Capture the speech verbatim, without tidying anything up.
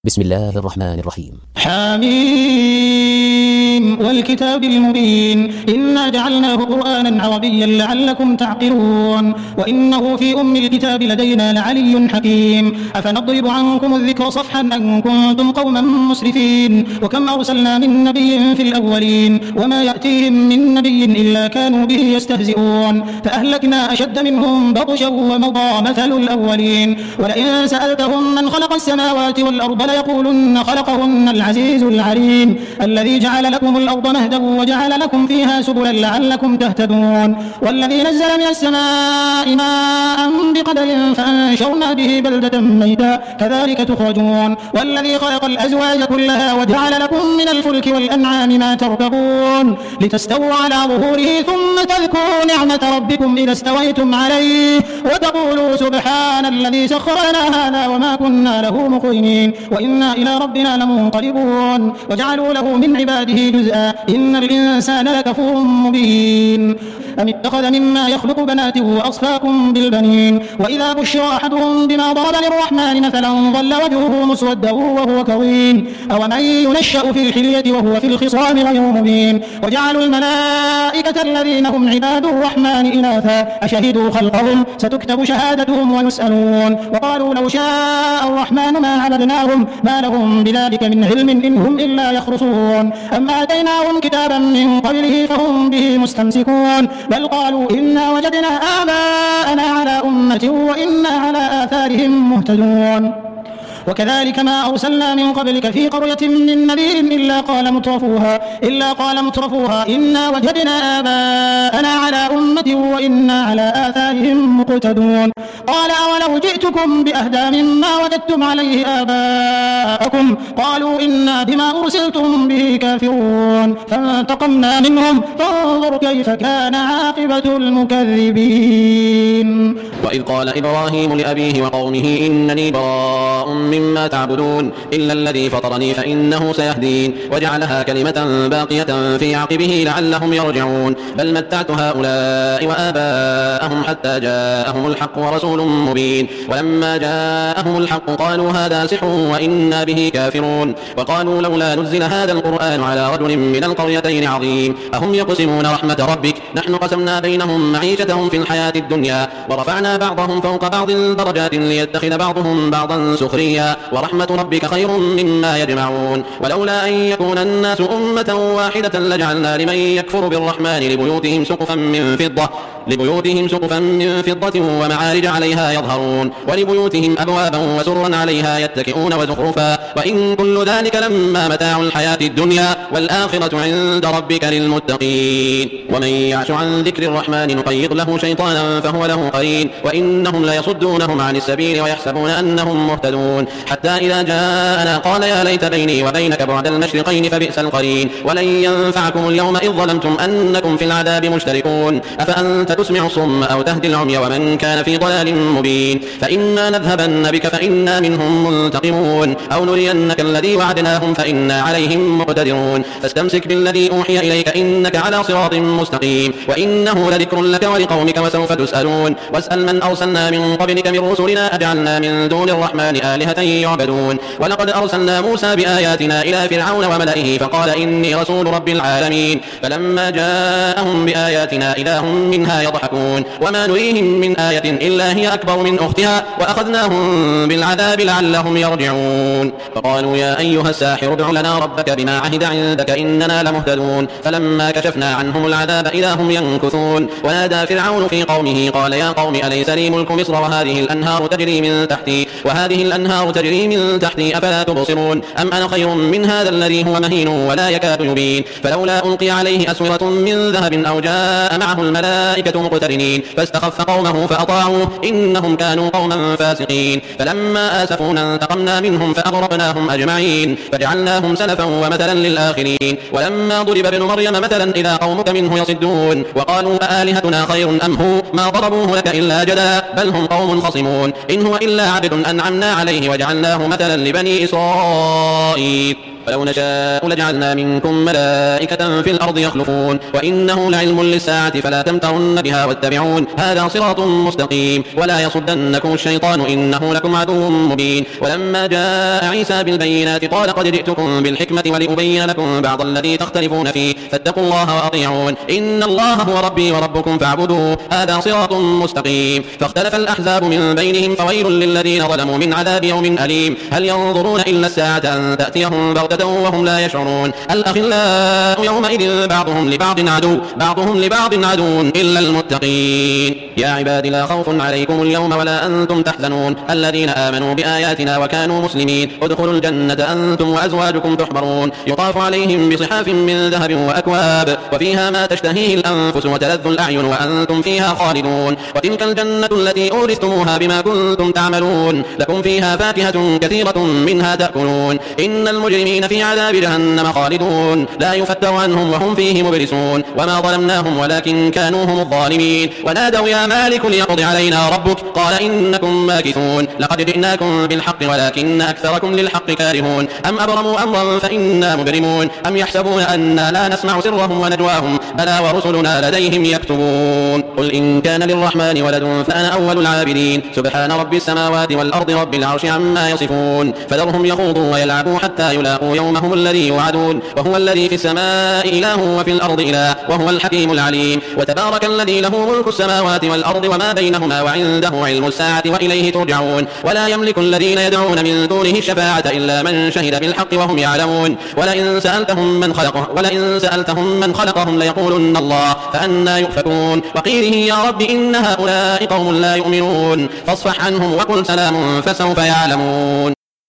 بسم الله الرحمن الرحيم. حميم والكتاب المبين إنا جعلناه قرآنا عربيا لعلكم تعقلون وإنه في أم الكتاب لدينا لعلي حكيم أفنضرب عنكم الذكر صفحا أن كنتم قوما مسرفين وكم أرسلنا من نبي في الأولين وما يأتيهم من نبي إلا كانوا به يستهزئون فأهلكنا أشد منهم بطشا ومضى مثل الأولين ولئن سألتهم من خلق السماوات والأرض ليقولن خلقهن العزيز العليم الذي جعل لكم الأرض مهدا وجعل لكم فيها سبلا لعلكم تهتدون والذي نزل من السماء ماء بقدر فأنشرنا به بلدة ميتا كذلك تخرجون والذي خلق الأزواج كلها وجعل لكم من الفلك والأنعام ما تركبون لتستووا على ظهوره ثم تذكروا نعمة ربكم إذا استويتم عليه وتقولوا سبحان الذي سخر لنا هذا وما كنا له مقرنين وإنا إلى ربنا لمنقلبون وجعلوا له من عباده جزءا إن الإنسان لكفور مبين أم اتخذ مما يخلق بنات وأصفاكم بالبنين وإذا بشر أحدهم بما ضرب للرحمن مثلا ظل وجهه مسودا وهو كظيم أومن ينشأ في الحلية وهو في الخصام غير مبين وجعلوا الملائكة الذين هم عباد الرحمن إناثا أشهدوا خلقهم ستكتب شهادتهم ويسألون وقالوا لو شاء الرحمن ما عبدناهم ما لهم بذلك من علم إن هم إلا يخرصون أما آتيناهم كتابا من قبله فهم به مستمسكون بل قالوا إنا وجدنا آباءنا على أمة وإنا على آثارهم مهتدون وكذلك ما أرسلنا من قبلك في قرية من نذير إلا قال مترفوها إلا قال مترفوها إنا وجدنا آباءنا على أمة وإنا على آثارهم مقتدون قال أولو جئتكم بأهدى مما وجدتم عليه آباءكم قالوا إنا بما أرسلتم به كافرون فانتقمنا منهم فانظر كيف كان عاقبة المكذبين. وإذ قال إبراهيم لأبيه وقومه إنني براء مما تعبدون إلا الذي فطرني فإنه سيهدين وجعلها كلمة باقية في عقبه لعلهم يرجعون بل متعت هؤلاء وآباءهم حتى جاءهم الحق ورسول مبين ولما جاءهم الحق قالوا هذا سحر وإنا به كافرون وقالوا لولا نزل هذا القرآن على رجل من القريتين عظيم أهم يقسمون رحمة ربك نحن قسمنا بينهم معيشتهم في الحياة الدنيا ورفعنا بعضهم فوق بعض درجات ليتخذ بعضهم بعضا سخريا ورحمة ربك خير مما يجمعون ولولا أن يكون الناس أمة واحدة لجعلنا لمن يكفر بالرحمن لبيوتهم سقفا من فضة لبيوتهم سقفا من فضة ومعارج عليها يظهرون ولبيوتهم أبوابا وسرا عليها يتكئون وزخرفا وإن كل ذلك لما متاع الحياة الدنيا والآخرة عند ربك للمتقين ومن يعش عن ذكر الرحمن نقيض له شيطانا فهو له قرين وإنهم ليصدونهم عن السبيل ويحسبون أنهم مهتدون حتى إذا جاءنا قال يا ليت بيني وبينك بعد المشرقين فبئس القرين ولن ينفعكم اليوم إذ ظلمتم أنكم في العذاب مشتركون أفأنت تسمع الصم أو تهدي العمي ومن كان في ضلال مبين فإنا نذهبن بك فإنا منهم منتقمون أو نرينك الذي وعدناهم فإنا عليهم مقتدرون فاستمسك بالذي أوحي إليك إنك على صراط مستقيم وإنه لذكر لك ولقومك وسوف تسألون واسأل من أرسلنا من قبلك من رسلنا أجعلنا من دون الرحمن آلهة يعبدون ولقد أرسلنا موسى بآياتنا إلى فرعون وملئه فقال إني رسول رب العالمين فلما جاءهم بآياتنا إذا هم منها يضحكون وما نريهم من آية إلا هي أكبر من أختها وأخذناهم بالعذاب لعلهم يرجعون فقالوا يا أيها الساحر ادع لنا ربك بما عهد عندك إننا لمهتدون فلما كشفنا عنهم العذاب إذا هم ينكثون ونادى فرعون في قومه قال يا قوم أليس لي ملك مصر وهذه الأنهار تجري من تحتي وهذه الأنهار تجري من تحتي أفلا تبصرون أم أنا خير من هذا الذي هو مهين ولا يكاد يبين فلولا ألقي عليه أسورة من ذهب أو جاء معه الملائكة مقترنين فاستخف قومه فأطاعوه إنهم كانوا قوما فاسقين فلما آسفونا انتقمنا منهم فأغرقناهم أجمعين فجعلناهم سلفا ومثلا للآخرين ولما ضرب ابن مريم مثلا إذا قومك منه يصدون وقالوا أآلهتنا خير أم هو ما ضربوه لك إلا جدلا بل هم قوم خصمون إن هو إلا عبد أنعمنا عليه وجعلناه مثلا لبني إسرائيل ولو نشاء لجعلنا منكم ملائكة في الأرض يخلفون وإنه لعلم للساعة فلا تمترن بها واتبعون هذا صراط مستقيم ولا يصدنكم الشيطان إنه لكم عدو مبين. ولما جاء عيسى بالبينات قال قد جئتكم بالحكمة ولأبين لكم بعض الذي تختلفون فيه فاتقوا الله وأطيعون إن الله هو ربي وربكم فاعبدوه هذا صراط مستقيم. فاختلف الأحزاب من بينهم فويل للذين ظلموا من عذاب يوم أليم. هل ينظرون إلا الساعة أن تأتيهم بغتة وهم لا يشعرون الأخلاء يومئذ بعضهم لبعض عدو بعضهم لبعض عدو إلا المتقين. يا عباد لا خوف عليكم اليوم ولا أنتم تحزنون الذين آمنوا بآياتنا وكانوا مسلمين ادخلوا الجنة أنتم وأزواجكم تحبرون يطاف عليهم بصحاف من ذهب وأكواب وفيها ما تشتهيه الأنفس وتلذ الأعين وأنتم فيها خالدون وتلك الجنة التي أورثتموها بما كنتم تعملون لكم فيها فاكهة كثيرة منها تأكلون إن المجرمين في عذاب جهنم خالدون لا يفتر عنهم وهم فيه مبلسون وما ظلمناهم ولكن كانوا هم الظالمين. ونادوا يا مالك ليقضي علينا ربك قال إنكم ماكثون لقد جئناكم بالحق ولكن أكثركم للحق كارهون أم أبرموا أمرا فإنا مبرمون أم يحسبون أنا لا نسمع سرهم ونجواهم بلى ورسلنا لديهم يكتبون. قل إن كان للرحمن ولد فأنا أول العابدين سبحان رب السماوات والأرض رب العرش عما يصفون فذرهم يخوضوا ويلعبوا حتى يلاقوا يومهم الذي يوعدون وهو الذي في السماء إله وفي الأرض إله وهو الحكيم العليم. وتبارك الذي له ملك السماوات والأرض وما بينهما وعنده علم الساعة وإليه ترجعون. ولا يملك الذين يدعون من دونه الشفاعة إلا من شهد بالحق وهم يعلمون. ولئن سألتهم من خلقه ولئن سألتهم من خلقهم ليقولن الله فأنا يؤفكون. وقيله يا رب إن هؤلاء قوم لا يؤمنون فاصفح عنهم وقل سلام فسوف يعلمون.